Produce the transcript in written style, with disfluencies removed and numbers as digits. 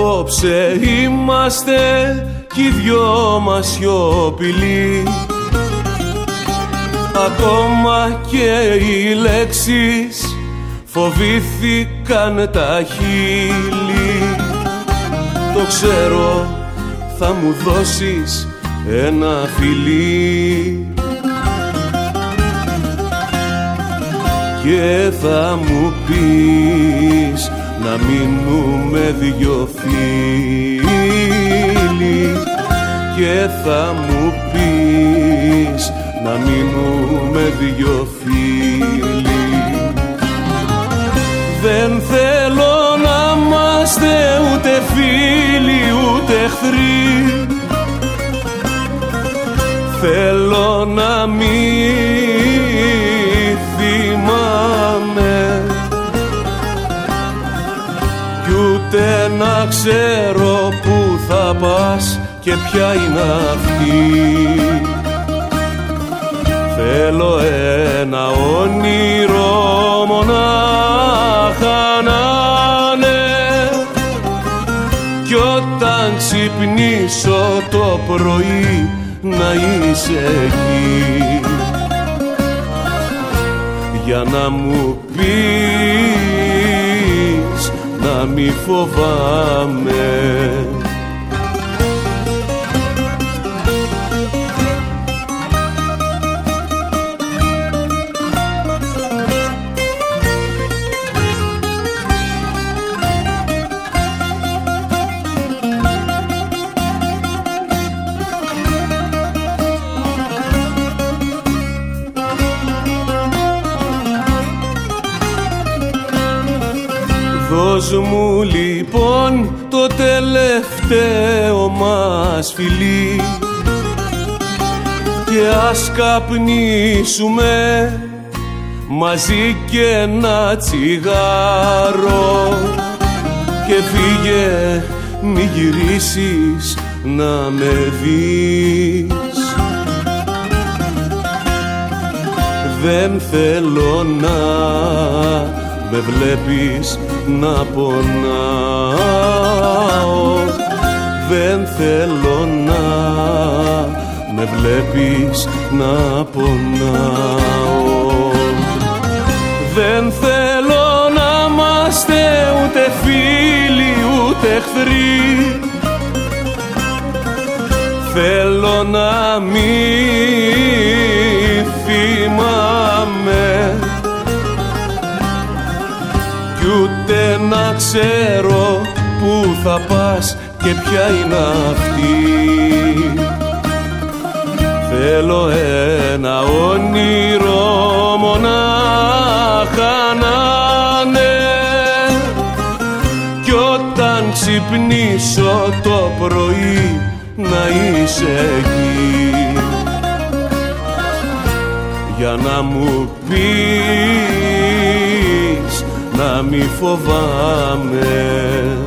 Απόψε είμαστε κι οι δυο μας σιωπηλοί. Ακόμα και οι λέξεις φοβήθηκαν τα χείλη. Το ξέρω, θα μου δώσεις ένα φιλί και θα μου πεις να μείνουμε δυο φίλοι και θα μου πεις να μείνουμε δυο φίλοι. Δεν θέλω να είμαστε ούτε φίλοι ούτε εχθροί. Θέλω να μην θυμάμαι κι ούτε να ξέρω που θα πας και ποια είναι αυτή. Θέλω ένα όνειρο μονάχα να είναι κι όταν ξυπνήσω το πρωί να είσαι εκεί για να μου πεις να μη φοβάμαι. Δώσ' μου λοιπόν το τελευταίο μας φιλί και ας καπνίσουμε μαζί και ένα τσιγάρο και φύγε μη γυρίσεις να με δεις. Δεν θέλω να με βλέπεις να πονάω. Δεν θέλω να με βλέπεις να πονάω. Δεν θέλω να είμαστε ούτε φίλοι ούτε εχθροί. Θέλω να μην θυμάμαι κι ούτε να ξέρω που θα πας και ποια είναι αυτή. Θέλω ένα όνειρο μονάχα να είναι κι όταν ξυπνήσω το πρωί να είσαι εκεί για να μου πεις να μη φοβάμαι.